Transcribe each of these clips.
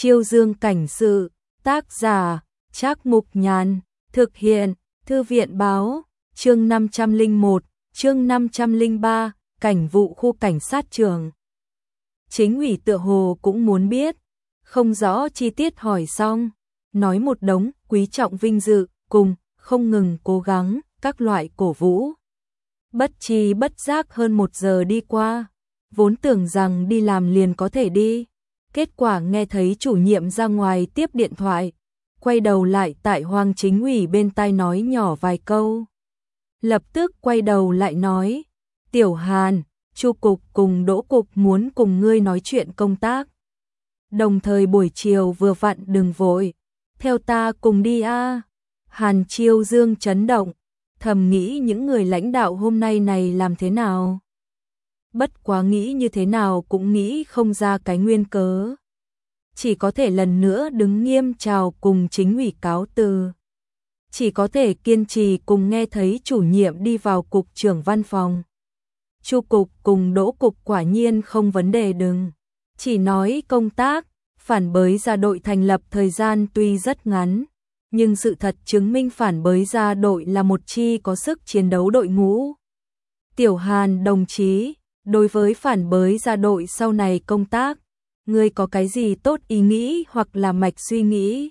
Chiêu Dương cảnh sự, tác giả, Trác Mục Nhàn, thực hiện, Thư viện báo, chương 501, chương 503, cảnh vụ khu cảnh sát trường. Chính ủy tựa hồ cũng muốn biết, không rõ chi tiết hỏi xong, nói một đống quý trọng vinh dự, cùng, không ngừng cố gắng, các loại cổ vũ. Bất tri bất giác hơn 1 giờ đi qua, vốn tưởng rằng đi làm liền có thể đi. Kết quả nghe thấy chủ nhiệm ra ngoài tiếp điện thoại, quay đầu lại tại Hoàng Chính ủy bên tai nói nhỏ vài câu. Lập tức quay đầu lại nói, Tiểu Hàn, Chu cục cùng Đỗ cục muốn cùng ngươi nói chuyện công tác. Đồng thời buổi chiều vừa vặn đừng vội, theo ta cùng đi a. Hàn Chiêu Dương chấn động, thầm nghĩ những người lãnh đạo hôm nay này làm thế nào. Bất quá nghĩ như thế nào cũng nghĩ không ra cái nguyên cớ. Chỉ có thể lần nữa đứng nghiêm chào cùng chính ủy cáo từ. Chỉ có thể kiên trì cùng nghe thấy chủ nhiệm đi vào cục trưởng văn phòng. Chu cục cùng Đỗ cục quả nhiên không vấn đề đừng. Chỉ nói công tác, phản bới ra đội thành lập thời gian tuy rất ngắn. Nhưng sự thật chứng minh phản bới ra đội là một chi có sức chiến đấu đội ngũ. Tiểu Hàn đồng chí, đối với phản bới ra đội sau này công tác, ngươi có cái gì tốt ý nghĩ hoặc là mạch suy nghĩ?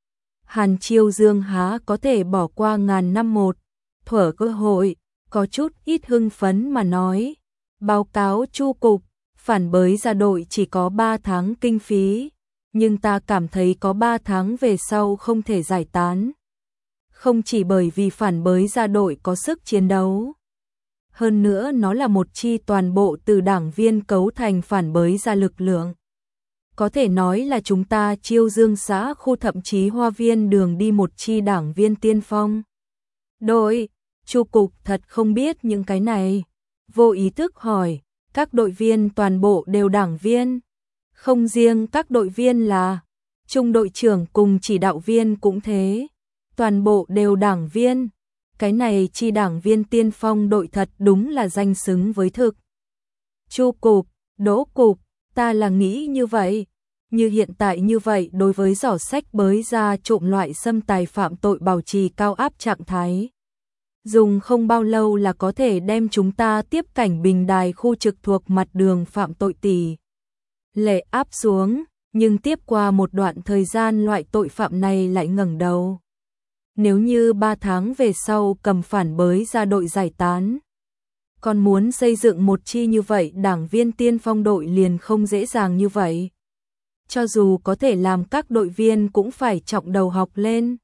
Hàn Chiêu Dương há có thể bỏ qua ngàn năm một thuở cơ hội, có chút ít hưng phấn mà nói. Báo cáo Chu cục, phản bới ra đội chỉ có 3 tháng kinh phí, nhưng ta cảm thấy có 3 tháng về sau không thể giải tán. Không chỉ bởi vì phản bới ra đội có sức chiến đấu. Hơn nữa nó là một chi toàn bộ từ đảng viên cấu thành phản bới ra lực lượng. Có thể nói là chúng ta Chiêu Dương xã khu thậm chí Hoa Viên đường đi một chi đảng viên tiên phong. Đội, Chu cục thật không biết những cái này. Vô ý thức hỏi, các đội viên toàn bộ đều đảng viên. Không riêng các đội viên là, trung đội trưởng cùng chỉ đạo viên cũng thế. Toàn bộ đều đảng viên. Cái này chi đảng viên tiên phong đội thật đúng là danh xứng với thực. Chu cục, Đỗ cục, ta là nghĩ như vậy. Như hiện tại như vậy đối với giỏ sách bới ra trộm loại xâm tài phạm tội bảo trì cao áp trạng thái. Dùng không bao lâu là có thể đem chúng ta tiếp cảnh Bình Đài khu trực thuộc mặt đường phạm tội tỷ lệ áp xuống, nhưng tiếp qua một đoạn thời gian loại tội phạm này lại ngẩng đầu. Nếu như 3 tháng về sau cầm phản bới ra đội giải tán, còn muốn xây dựng một chi như vậy đảng viên tiên phong đội liền không dễ dàng như vậy. Cho dù có thể làm các đội viên cũng phải trọng đầu học lên.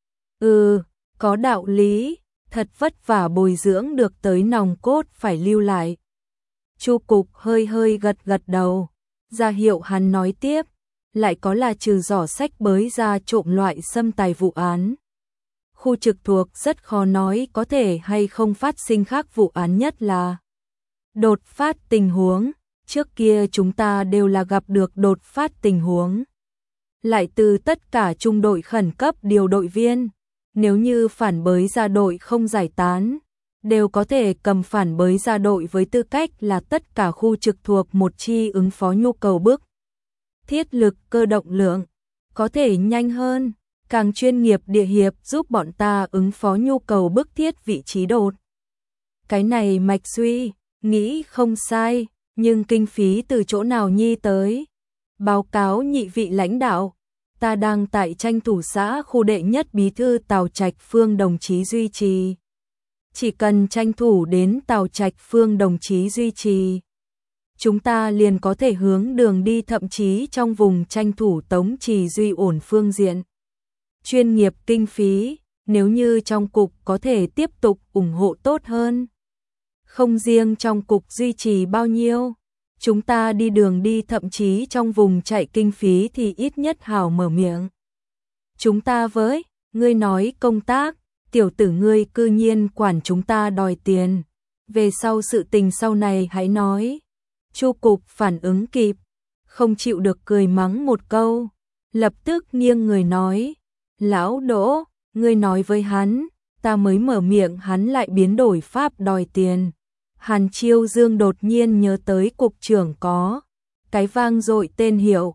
Có đạo lý, thật vất vả bồi dưỡng được tới nòng cốt phải lưu lại. Chu cục hơi hơi gật gật đầu, ra hiệu hắn nói tiếp, lại có là trừ giỏ sách bới ra trộm loại xâm tài vụ án. Khu trực thuộc rất khó nói có thể hay không phát sinh khác vụ án, nhất là đột phát tình huống. Trước kia chúng ta đều là gặp được đột phát tình huống. Lại từ tất cả trung đội khẩn cấp điều đội viên. Nếu như phản bới ra đội không giải tán, đều có thể cầm phản bới ra đội với tư cách là tất cả khu trực thuộc một chi ứng phó nhu cầu bức thiết lực cơ động lượng. Có thể nhanh hơn, càng chuyên nghiệp địa hiệp giúp bọn ta ứng phó nhu cầu bức thiết vị trí đột. Cái này mạch suy, nghĩ không sai. Nhưng kinh phí từ chỗ nào nhi tới? Báo cáo nhị vị lãnh đạo, ta đang tại tranh thủ xã khu đệ nhất bí thư Tào Trạch Phương đồng chí duy trì. Chỉ cần tranh thủ đến Tào Trạch Phương đồng chí duy trì, chúng ta liền có thể hướng đường đi, thậm chí trong vùng tranh thủ Tống Trì duy ổn phương diện. Chuyên nghiệp kinh phí, nếu như trong cục có thể tiếp tục ủng hộ tốt hơn. Không riêng trong cục duy trì bao nhiêu, chúng ta đi đường đi thậm chí trong vùng chạy kinh phí thì ít nhất hảo mở miệng. Chúng ta với, ngươi nói công tác, tiểu tử ngươi cư nhiên quản chúng ta đòi tiền. Về sau sự tình sau này hãy nói. Chu cục phản ứng kịp, không chịu được cười mắng một câu. Lập tức nghiêng người nói, lão Đỗ, ngươi nói với hắn, ta mới mở miệng hắn lại biến đổi pháp đòi tiền. Hàn Chiêu Dương đột nhiên nhớ tới cục trưởng có cái vang dội tên hiệu,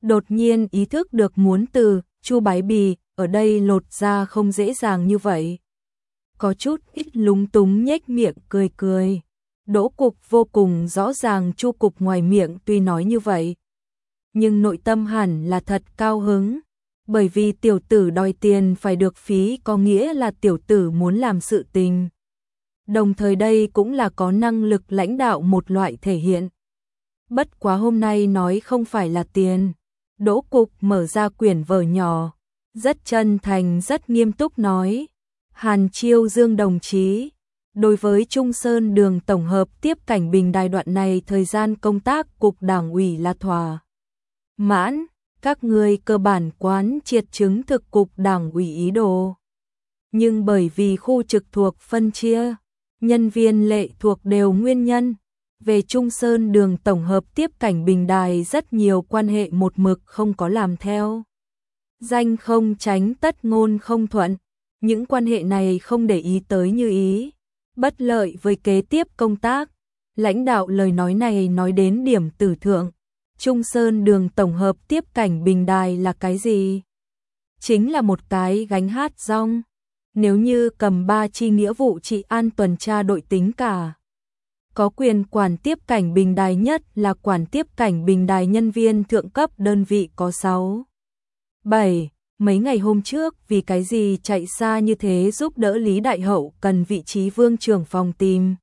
Đột nhiên ý thức được muốn từ Chu Bái Bì ở đây lột ra không dễ dàng như vậy. Có chút ít lúng túng nhếch miệng cười cười. Đỗ Cục vô cùng rõ ràng Chu Cục ngoài miệng tuy nói như vậy, nhưng nội tâm hẳn là thật cao hứng. Bởi vì tiểu tử đòi tiền phải được phí có nghĩa là tiểu tử muốn làm sự tình. Đồng thời đây cũng là có năng lực lãnh đạo một loại thể hiện. Bất quá hôm nay nói không phải là tiền. Đỗ Cục mở ra quyển vở nhỏ, rất chân thành rất nghiêm túc nói. Hàn Chiêu Dương đồng chí, đối với Trung Sơn Đường tổng hợp tiếp cảnh bình đài đoạn này thời gian công tác cục đảng ủy là thỏa mãn, các ngươi cơ bản quán triệt chứng thực cục đảng ủy ý đồ. Nhưng bởi vì khu trực thuộc phân chia, nhân viên lệ thuộc đều nguyên nhân, về Trung Sơn Đường tổng hợp tiếp cảnh bình đài rất nhiều quan hệ một mực không có làm theo. Danh không tránh tất ngôn không thuận, những quan hệ này không để ý tới như ý, bất lợi với kế tiếp công tác. Lãnh đạo lời nói này nói đến điểm tử thượng. Trung Sơn Đường tổng hợp tiếp cảnh bình đài là cái gì? Chính là một cái gánh hát rong. Nếu như cầm 3 chi nghĩa vụ trị an tuần tra đội tính cả, có quyền quản tiếp cảnh bình đài nhất là quản tiếp cảnh bình đài nhân viên thượng cấp đơn vị có 6, 7. Mấy ngày hôm trước vì cái gì chạy xa như thế giúp đỡ Lý Đại Hậu cần vị trí vương trưởng phòng tìm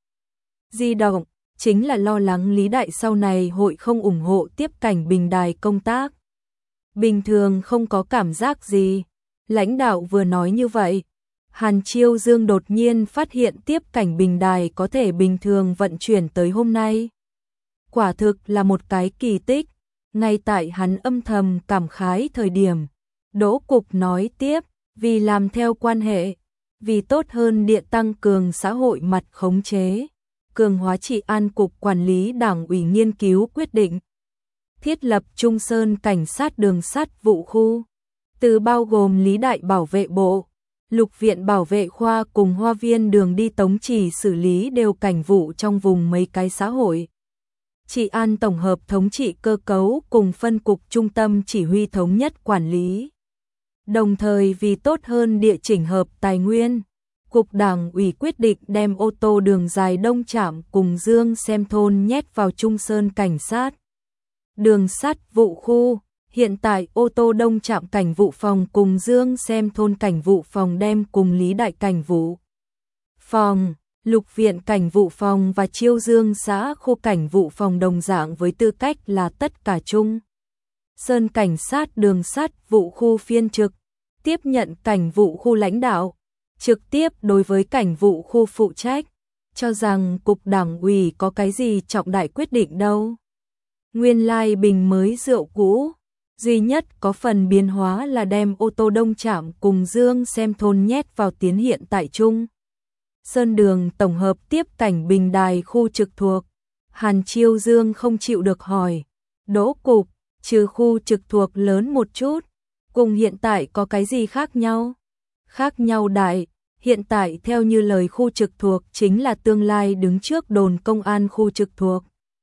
di động, chính là lo lắng Lý Đại sau này hội không ủng hộ tiếp cảnh bình đài công tác. Bình thường không có cảm giác gì. Lãnh đạo vừa nói như vậy, Hàn Chiêu Dương đột nhiên phát hiện tiếp cảnh bình đài có thể bình thường vận chuyển tới hôm nay. Quả thực là một cái kỳ tích. Ngay tại hắn âm thầm cảm khái thời điểm, Đỗ Cục nói tiếp, vì làm theo quan hệ, vì tốt hơn địa tăng cường xã hội mặt khống chế, cường hóa trị an cục quản lý đảng ủy nghiên cứu quyết định thiết lập Trung Sơn cảnh sát đường sắt vụ khu, từ bao gồm Lý Đại bảo vệ bộ, Lục viện bảo vệ khoa cùng Hoa viên đường đi tống chỉ xử lý đều cảnh vụ trong vùng mấy cái xã hội. Trị an tổng hợp thống trị cơ cấu cùng phân cục trung tâm chỉ huy thống nhất quản lý. Đồng thời vì tốt hơn địa chỉnh hợp tài nguyên, Cục Đảng ủy quyết định đem ô tô đường dài Đông Trạm cùng Dương Xem thôn nhét vào Trung Sơn cảnh sát đường sắt vụ khu. Hiện tại ô tô Đông Trạm cảnh vụ phòng cùng Dương Xem thôn cảnh vụ phòng đem cùng Lý Đại cảnh vụ phòng, Lục viện cảnh vụ phòng và Chiêu Dương xã khu cảnh vụ phòng đồng dạng với tư cách là tất cả Trung Sơn cảnh sát đường sắt vụ khu phiên trực, tiếp nhận cảnh vụ khu lãnh đạo, trực tiếp đối với cảnh vụ khu phụ trách, cho rằng cục đảng ủy có cái gì trọng đại quyết định đâu. Nguyên lai bình mới rượu cũ, duy nhất có phần biến hóa là đem ô tô Đông Trạm cùng Dương Xem thôn nhét vào tiến hiện tại Trung Sơn Đường tổng hợp tiếp cảnh bình đài khu trực thuộc. Hàn Chiêu Dương không chịu được hỏi, Đỗ Cục, trừ khu trực thuộc lớn một chút, cùng hiện tại có cái gì khác nhau? Khác nhau đại, hiện tại theo như lời khu trực thuộc chính là tương lai đứng trước đồn công an khu trực thuộc.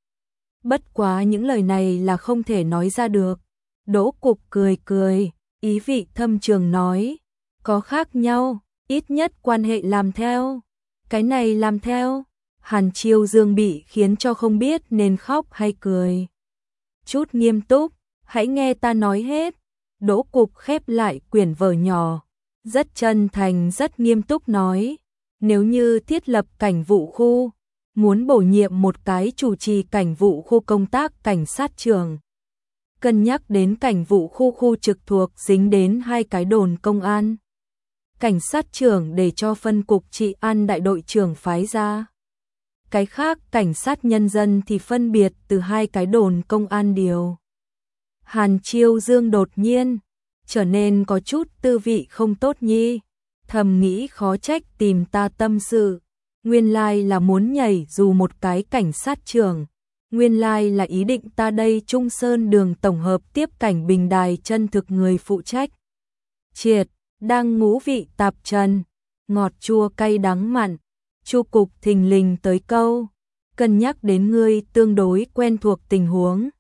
Bất quá những lời này là không thể nói ra được. Đỗ Cục cười cười, ý vị thâm trường nói, có khác nhau, ít nhất quan hệ làm theo. Cái này làm theo, Hàn Chiêu Dương bị khiến cho không biết nên khóc hay cười. Chút nghiêm túc, hãy nghe ta nói hết. Đỗ Cục khép lại quyển vở nhỏ, rất chân thành rất nghiêm túc nói, nếu như thiết lập cảnh vụ khu, muốn bổ nhiệm một cái chủ trì cảnh vụ khu công tác cảnh sát trưởng. Cân nhắc đến cảnh vụ khu trực thuộc dính đến 2 cái đồn công an. Cảnh sát trưởng để cho phân cục trị an đại đội trưởng phái ra. Cái khác cảnh sát nhân dân thì phân biệt từ 2 cái đồn công an điều. Hàn Chiêu Dương đột nhiên trở nên có chút tư vị không tốt nhi, thầm nghĩ khó trách tìm ta tâm sự, nguyên lai là muốn nhảy dù một cái cảnh sát trưởng, nguyên lai là ý định ta đây Trung Sơn Đường tổng hợp tiếp cảnh bình đài chân thực người phụ trách. Triệt, đang ngũ vị tạp trần, ngọt chua cay đắng mặn, Chu Cục thình lình tới câu, cân nhắc đến ngươi tương đối quen thuộc tình huống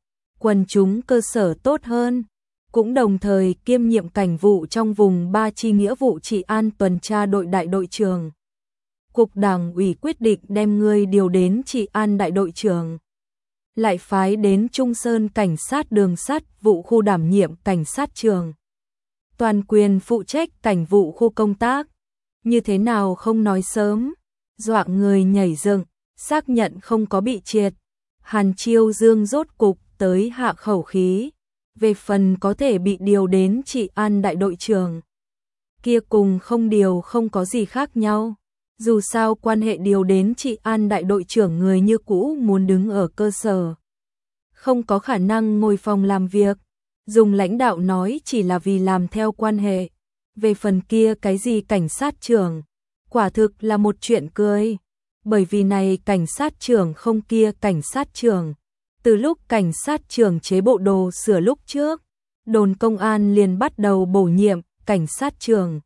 quần chúng cơ sở tốt hơn, cũng đồng thời kiêm nhiệm cảnh vụ trong vùng 3 chi nghĩa vụ trị an tuần tra đội đại đội trưởng. Cục Đảng ủy quyết định đem ngươi điều đến trị an đại đội trưởng, lại phái đến Trung Sơn cảnh sát đường sắt vụ khu đảm nhiệm cảnh sát trường, toàn quyền phụ trách cảnh vụ khu công tác. Như thế nào không nói sớm, dọa người nhảy dựng, xác nhận không có bị triệt. Hàn Chiêu Dương rốt cục tới hạ khẩu khí, về phần có thể bị điều đến trị an đại đội trưởng, kia cùng không điều không có gì khác nhau. Dù sao quan hệ điều đến trị an đại đội trưởng người như cũ muốn đứng ở cơ sở, không có khả năng ngồi phòng làm việc, dùng lãnh đạo nói chỉ là vì làm theo quan hệ. Về phần kia cái gì cảnh sát trưởng, quả thực là một chuyện cười, bởi vì này cảnh sát trưởng không kia cảnh sát trưởng. Từ lúc cảnh sát trưởng chế bộ đồ sửa lúc trước, đồn công an liền bắt đầu bổ nhiệm cảnh sát trưởng.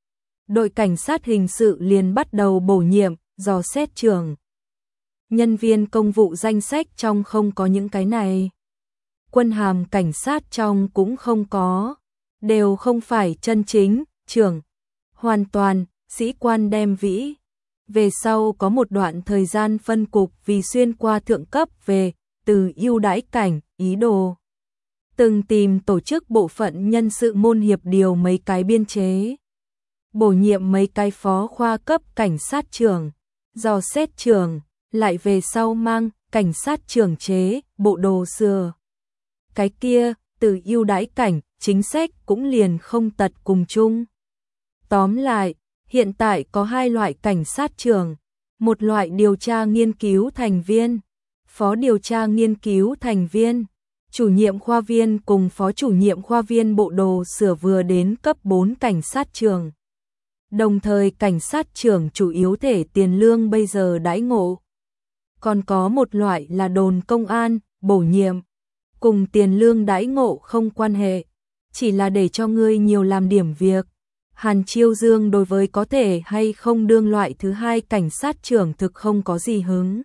Đội cảnh sát hình sự liền bắt đầu bổ nhiệm, dò xét trưởng. Nhân viên công vụ danh sách trong không có những cái này. Quân hàm cảnh sát trong cũng không có, đều không phải chân chính, trưởng. Hoàn toàn, sĩ quan đem vĩ. Về sau có một đoạn thời gian phân cục vì xuyên qua thượng cấp về, từ ưu đãi cảnh, ý đồ. Từng tìm tổ chức bộ phận nhân sự môn hiệp điều mấy cái biên chế. Bổ nhiệm mấy cái phó khoa cấp cảnh sát trưởng, dò xét trưởng, lại về sau mang cảnh sát trưởng chế, bộ đồ sửa. Cái kia, từ ưu đãi cảnh, chính sách cũng liền không tật cùng chung. Tóm lại, hiện tại có hai loại cảnh sát trưởng, một loại điều tra nghiên cứu thành viên, phó điều tra nghiên cứu thành viên, chủ nhiệm khoa viên cùng phó chủ nhiệm khoa viên bộ đồ sửa vừa đến cấp 4 cảnh sát trưởng. Đồng thời cảnh sát trưởng chủ yếu thể tiền lương bây giờ đãi ngộ. Còn có một loại là đồn công an, bổ nhiệm, cùng tiền lương đãi ngộ không quan hệ, chỉ là để cho ngươi nhiều làm điểm việc. Hàn Chiêu Dương đối với có thể hay không đương loại thứ hai cảnh sát trưởng thực không có gì hứng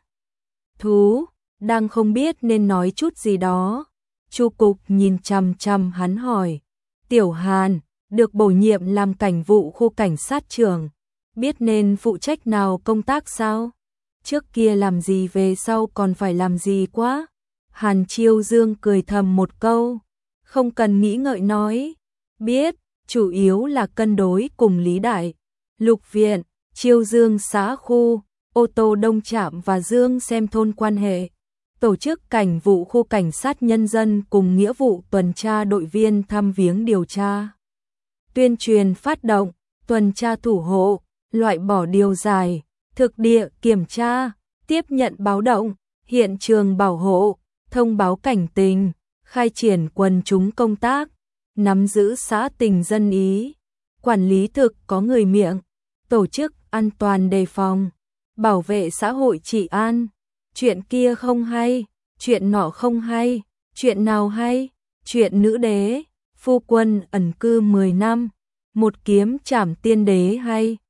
thú, đang không biết nên nói chút gì đó. Chu cục nhìn chằm chằm hắn hỏi, Tiểu Hàn, được bổ nhiệm làm cảnh vụ khu cảnh sát trưởng, biết nên phụ trách nào công tác sao? Trước kia làm gì về sau còn phải làm gì quá? Hàn Chiêu Dương cười thầm một câu, không cần nghĩ ngợi nói, biết, chủ yếu là cân đối cùng Lý Đại, Lục Viện, Chiêu Dương xã khu, ô tô đông trạm và Dương xem thôn quan hệ. Tổ chức cảnh vụ khu cảnh sát nhân dân cùng nghĩa vụ tuần tra đội viên thăm viếng điều tra. Tuyên truyền phát động, tuần tra thủ hộ, loại bỏ điều giải, thực địa kiểm tra, tiếp nhận báo động, hiện trường bảo hộ, thông báo cảnh tình, khai triển quần chúng công tác, nắm giữ xã tình dân ý, quản lý thực có người miệng, tổ chức an toàn đề phòng, bảo vệ xã hội trị an. Chuyện kia không hay, chuyện nọ không hay, chuyện nào hay, chuyện nữ đế, phu quân ẩn cư 10 năm, một kiếm trảm tiên đế hay.